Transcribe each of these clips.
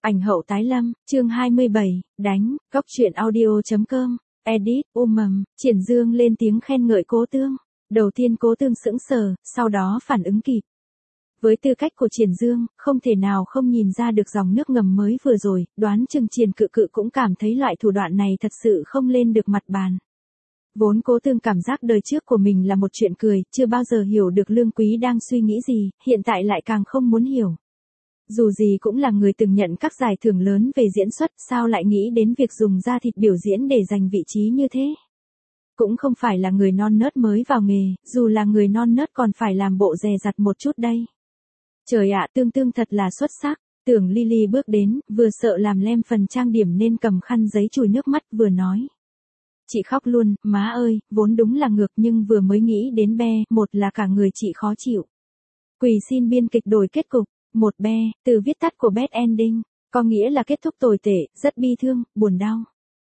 Ảnh hậu tái lâm, chương 27, đánh, góc truyện audio.com, edit, Triển Dương lên tiếng khen ngợi Cố Tương. Đầu tiên Cố Tương sững sờ, sau đó phản ứng kịp. Với tư cách của Triển Dương, không thể nào không nhìn ra được dòng nước ngầm mới vừa rồi, đoán chừng Triển Cự Cự cũng cảm thấy loại thủ đoạn này thật sự không lên được mặt bàn. Vốn Cố Tương cảm giác đời trước của mình là một chuyện cười, chưa bao giờ hiểu được Lương Quý đang suy nghĩ gì, hiện tại lại càng không muốn hiểu. Dù gì cũng là người từng nhận các giải thưởng lớn về diễn xuất, sao lại nghĩ đến việc dùng da thịt biểu diễn để giành vị trí như thế? Cũng không phải là người non nớt mới vào nghề, dù là người non nớt còn phải làm bộ dè dặt một chút đây. Trời ạ, Tương thật là xuất sắc. Tưởng Lily bước đến, vừa sợ làm lem phần trang điểm nên cầm khăn giấy chùi nước mắt vừa nói. Chị khóc luôn, má ơi, vốn đúng là ngược nhưng vừa mới nghĩ đến be, một là cả người chị khó chịu. Quỳ xin biên kịch đổi kết cục. Một be, từ viết tắt của bad ending, có nghĩa là kết thúc tồi tệ, rất bi thương, buồn đau.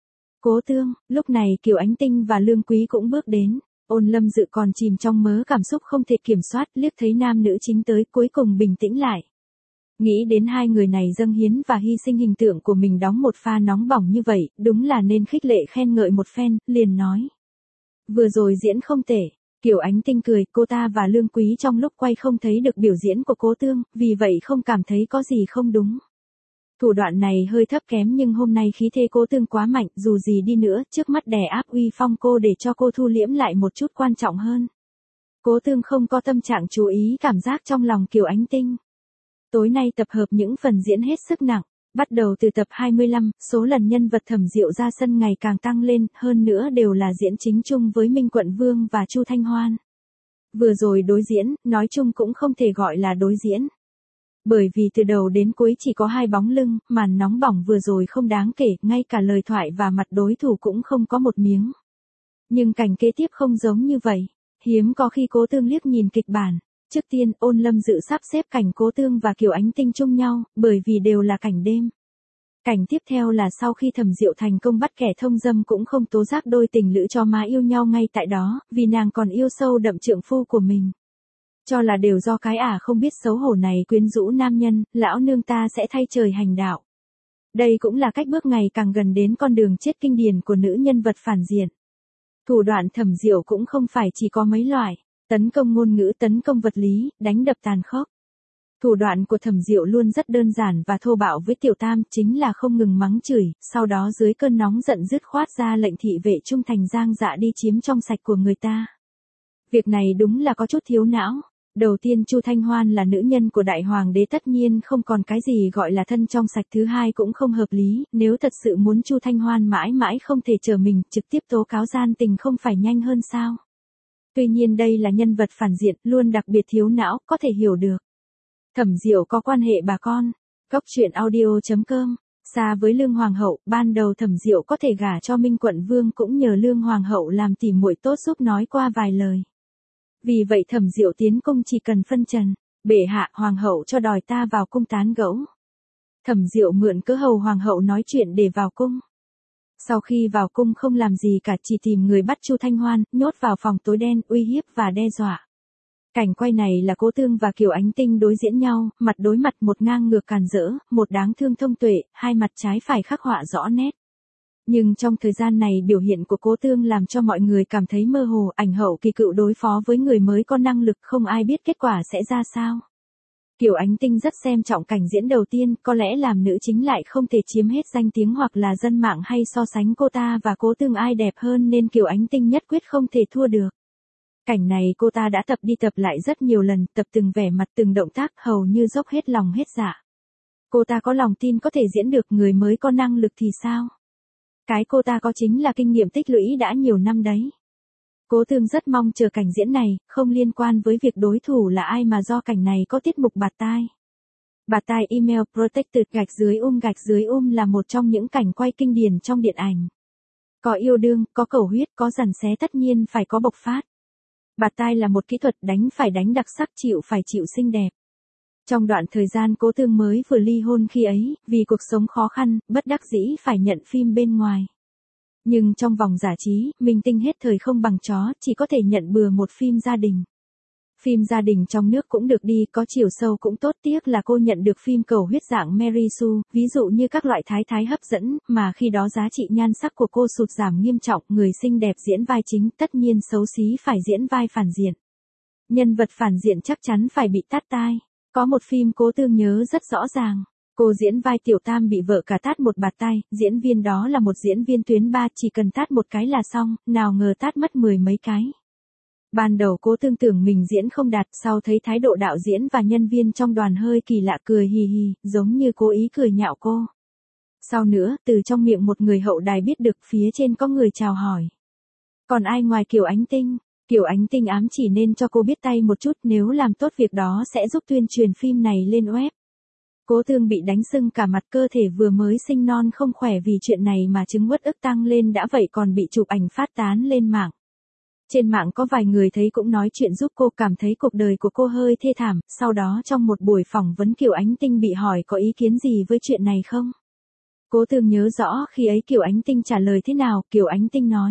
Cố Tương, lúc này Kiều Ánh Tinh và Lương Quý cũng bước đến. Ôn Lâm Dự còn chìm trong mớ cảm xúc không thể kiểm soát, liếc thấy nam nữ chính tới, cuối cùng bình tĩnh lại. Nghĩ đến hai người này dâng hiến và hy sinh hình tượng của mình đóng một pha nóng bỏng như vậy, đúng là nên khích lệ khen ngợi một phen, liền nói. Vừa rồi diễn không tệ. Kiều Ánh Tinh cười, cô ta và Lương Quý trong lúc quay không thấy được biểu diễn của Cố Tương, vì vậy không cảm thấy có gì không đúng. Thủ đoạn này hơi thấp kém nhưng hôm nay khí thế Cố Tương quá mạnh, dù gì đi nữa, trước mắt đè áp uy phong cô để cho cô thu liễm lại một chút quan trọng hơn. Cố Tương không có tâm trạng chú ý cảm giác trong lòng Kiều Ánh Tinh. Tối nay tập hợp những phần diễn hết sức nặng. Bắt đầu từ tập 25, số lần nhân vật Thẩm Diệu ra sân ngày càng tăng lên, hơn nữa đều là diễn chính chung với Minh Quận Vương và Chu Thanh Hoan. Vừa rồi đối diễn, nói chung cũng không thể gọi là đối diễn. Bởi vì từ đầu đến cuối chỉ có hai bóng lưng, màn nóng bỏng vừa rồi không đáng kể, ngay cả lời thoại và mặt đối thủ cũng không có một miếng. Nhưng cảnh kế tiếp không giống như vậy. Hiếm có khi Cố Tương liếc nhìn kịch bản. Trước tiên, Ôn Lâm Dự sắp xếp cảnh Cố Tương và Kiều Ánh Tinh chung nhau, bởi vì đều là cảnh đêm. Cảnh tiếp theo là sau khi Thẩm Diệu thành công bắt kẻ thông dâm cũng không tố giác đôi tình lữ cho má yêu nhau ngay tại đó, vì nàng còn yêu sâu đậm trượng phu của mình. Cho là đều do cái không biết xấu hổ này quyến rũ nam nhân, lão nương ta sẽ thay trời hành đạo. Đây cũng là cách bước ngày càng gần đến con đường chết kinh điển của nữ nhân vật phản diện. Thủ đoạn Thẩm Diệu cũng không phải chỉ có mấy loại. Tấn công ngôn ngữ, tấn công vật lý, đánh đập tàn khốc. Thủ đoạn của Thẩm Diệu luôn rất đơn giản và thô bạo với Tiểu Tam, chính là không ngừng mắng chửi, sau đó dưới cơn nóng giận dứt khoát ra lệnh thị vệ trung thành giang dạ đi chiếm trong sạch của người ta. Việc này đúng là có chút thiếu não. Đầu tiên Chu Thanh Hoan là nữ nhân của đại hoàng đế tất nhiên không còn cái gì gọi là thân trong sạch, thứ hai cũng không hợp lý, nếu thật sự muốn Chu Thanh Hoan mãi mãi không thể chờ mình, trực tiếp tố cáo gian tình không phải nhanh hơn sao? Tuy nhiên đây là nhân vật phản diện, luôn đặc biệt thiếu não, có thể hiểu được. Thẩm Diệu có quan hệ bà con. Góc truyện audio.com. Xa với Lương Hoàng hậu, ban đầu Thẩm Diệu có thể gả cho Minh Quận Vương cũng nhờ Lương Hoàng hậu làm tỉ muội tốt giúp nói qua vài lời. Vì vậy Thẩm Diệu tiến cung chỉ cần phân trần. Bệ hạ, Hoàng hậu cho đòi ta vào cung tán gẫu. Thẩm Diệu mượn cớ hầu Hoàng hậu nói chuyện để vào cung. Sau khi vào cung không làm gì cả, chỉ tìm người bắt Chu Thanh Hoan, nhốt vào phòng tối đen, uy hiếp và đe dọa. Cảnh quay này là Cố Tương và Kiều Ánh Tinh đối diễn nhau, mặt đối mặt, một ngang ngược càn rỡ, một đáng thương thông tuệ, hai mặt trái phải khắc họa rõ nét. Nhưng trong thời gian này biểu hiện của Cố Tương làm cho mọi người cảm thấy mơ hồ, ảnh hậu kỳ cựu đối phó với người mới có năng lực không ai biết kết quả sẽ ra sao. Kiều Ánh Tinh rất xem trọng cảnh diễn đầu tiên, có lẽ làm nữ chính lại không thể chiếm hết danh tiếng hoặc là dân mạng hay so sánh cô ta và Cố Tương ai đẹp hơn nên Kiều Ánh Tinh nhất quyết không thể thua được. Cảnh này cô ta đã tập đi tập lại rất nhiều lần, tập từng vẻ mặt từng động tác hầu như dốc hết lòng hết dạ. Cô ta có lòng tin có thể diễn được, người mới có năng lực thì sao? Cái cô ta có chính là kinh nghiệm tích lũy đã nhiều năm đấy. Cố Tương rất mong chờ cảnh diễn này, không liên quan với việc đối thủ là ai mà do cảnh này có tiết mục bạt tai. Bạt tai email protected gạch dưới là một trong những cảnh quay kinh điển trong điện ảnh. Có yêu đương, có cầu huyết, có giằng xé, tất nhiên phải có bộc phát. Bạt tai là một kỹ thuật đánh phải đánh đặc sắc, chịu phải chịu xinh đẹp. Trong đoạn thời gian Cố Tương mới vừa ly hôn khi ấy, vì cuộc sống khó khăn, bất đắc dĩ phải nhận phim bên ngoài. Nhưng trong vòng giải trí, minh tinh hết thời không bằng chó, chỉ có thể nhận bừa một phim gia đình. Phim gia đình trong nước cũng được đi, có chiều sâu cũng tốt, tiếc là cô nhận được phim cầu huyết dạng Mary Sue, ví dụ như các loại thái thái hấp dẫn, mà khi đó giá trị nhan sắc của cô sụt giảm nghiêm trọng, người xinh đẹp diễn vai chính, tất nhiên xấu xí phải diễn vai phản diện. Nhân vật phản diện chắc chắn phải bị tát tai. Có một phim Cố Tương nhớ rất rõ ràng. Cô diễn vai Tiểu Tam bị vợ cả tát một bạt tai, diễn viên đó là một diễn viên tuyến 3, chỉ cần tát một cái là xong, nào ngờ tát mất 10 mấy cái. Ban đầu Cố Tương tưởng mình diễn không đạt, sau thấy thái độ đạo diễn và nhân viên trong đoàn hơi kỳ lạ, cười hì hì, giống như cố ý cười nhạo cô. Sau nữa, từ trong miệng một người hậu đài biết được phía trên có người chào hỏi. Còn ai ngoài Kiều Ánh Tinh? Kiều Ánh Tinh ám chỉ nên cho cô biết tay một chút, nếu làm tốt việc đó sẽ giúp tuyên truyền phim này lên web. Cố Tương bị đánh sưng cả mặt, cơ thể vừa mới sinh non không khỏe vì chuyện này mà chứng uất ức tăng lên đã vậy còn bị chụp ảnh phát tán lên mạng. Trên mạng có vài người thấy cũng nói chuyện giúp cô, cảm thấy cuộc đời của cô hơi thê thảm, sau đó trong một buổi phỏng vấn Kiều Ánh Tinh bị hỏi có ý kiến gì với chuyện này không. Cố Tương nhớ rõ khi ấy Kiều Ánh Tinh trả lời thế nào, Kiều Ánh Tinh nói.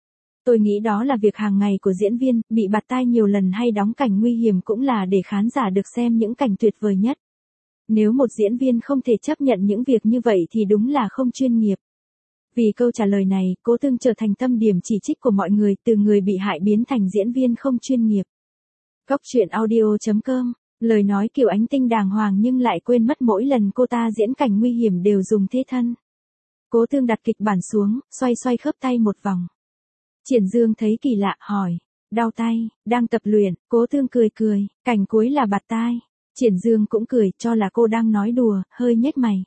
Tôi nghĩ đó là việc hàng ngày của diễn viên, bị bạt tai nhiều lần hay đóng cảnh nguy hiểm cũng là để khán giả được xem những cảnh tuyệt vời nhất. Nếu một diễn viên không thể chấp nhận những việc như vậy thì đúng là không chuyên nghiệp. Vì câu trả lời này, Cố Tương trở thành tâm điểm chỉ trích của mọi người, từ người bị hại biến thành diễn viên không chuyên nghiệp. Góc truyện audio.com, lời nói Kiều Ánh Tinh đàng hoàng nhưng lại quên mất mỗi lần cô ta diễn cảnh nguy hiểm đều dùng thế thân. Cố Tương đặt kịch bản xuống, xoay xoay khớp tay một vòng. Triển Dương thấy kỳ lạ, hỏi, đau tay, đang tập luyện, Cố Tương cười cười, cảnh cuối là bạt tai. Triển Dương cũng cười, cho là cô đang nói đùa, hơi nhếch mày.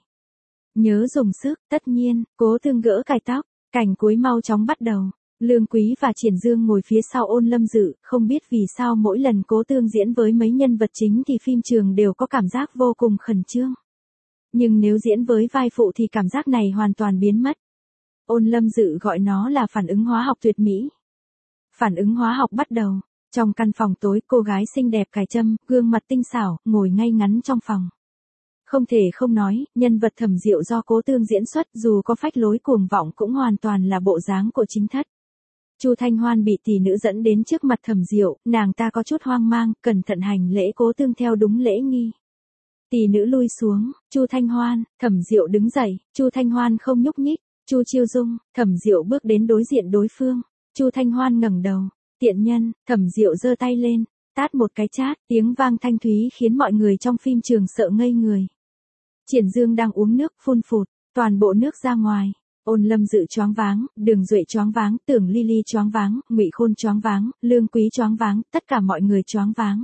Nhớ dùng sức, tất nhiên, Cố Tương gỡ cài tóc, cảnh cuối mau chóng bắt đầu. Lương Quý và Triển Dương ngồi phía sau Ôn Lâm Dự, không biết vì sao mỗi lần Cố Tương diễn với mấy nhân vật chính thì phim trường đều có cảm giác vô cùng khẩn trương. Nhưng nếu diễn với vai phụ thì cảm giác này hoàn toàn biến mất. Ôn Lâm Dự gọi nó là phản ứng hóa học tuyệt mỹ. Phản ứng hóa học bắt đầu. Trong căn phòng tối, cô gái xinh đẹp cài trâm, gương mặt tinh xảo, ngồi ngay ngắn trong phòng. Không thể không nói, nhân vật Thẩm Diệu do Cố Tương diễn xuất dù có phách lối cuồng vọng cũng hoàn toàn là bộ dáng của chính thất. Chu Thanh Hoan bị tỷ nữ dẫn đến trước mặt Thẩm Diệu, nàng ta có chút hoang mang, cẩn thận hành lễ Cố Tương theo đúng lễ nghi. Tỷ nữ lui xuống, Chu Thanh Hoan, Thẩm Diệu đứng dậy, Chu Thanh Hoan không nhúc nhích, Chu Chiêu Dung, Thẩm Diệu bước đến đối diện đối phương, Chu Thanh Hoan ngẩng đầu. Tiện nhân, Thẩm Diệu giơ tay lên, tát một cái chát, tiếng vang thanh thúy khiến mọi người trong phim trường sợ ngây người. Triển Dương đang uống nước, phun phụt, toàn bộ nước ra ngoài. Ôn Lâm Dự choáng váng, Đường Duệ choáng váng, Tưởng Ly Ly choáng váng, Ngụy Khôn choáng váng, Lương Quý choáng váng, tất cả mọi người choáng váng.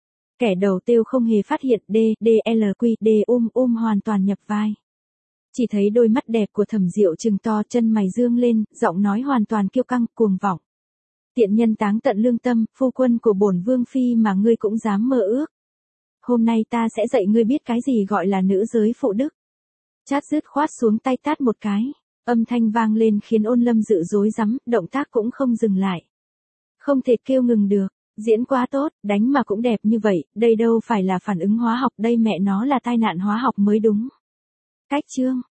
Kẻ đầu tiêu không hề phát hiện DLQ hoàn toàn nhập vai. Chỉ thấy đôi mắt đẹp của Thẩm Diệu trừng to, chân mày dương lên, giọng nói hoàn toàn kiêu căng, cuồng vọng. Tiện nhân táng tận lương tâm, phu quân của bổn vương phi mà ngươi cũng dám mơ ước. Hôm nay ta sẽ dạy ngươi biết cái gì gọi là nữ giới phụ đức. Chát dứt khoát xuống tay tát một cái. Âm thanh vang lên khiến Ôn Lâm Dự rối rắm, động tác cũng không dừng lại. Không thể kêu ngừng được, diễn quá tốt, đánh mà cũng đẹp như vậy, đây đâu phải là phản ứng hóa học, đây mẹ nó là tai nạn hóa học mới đúng. Cách chương.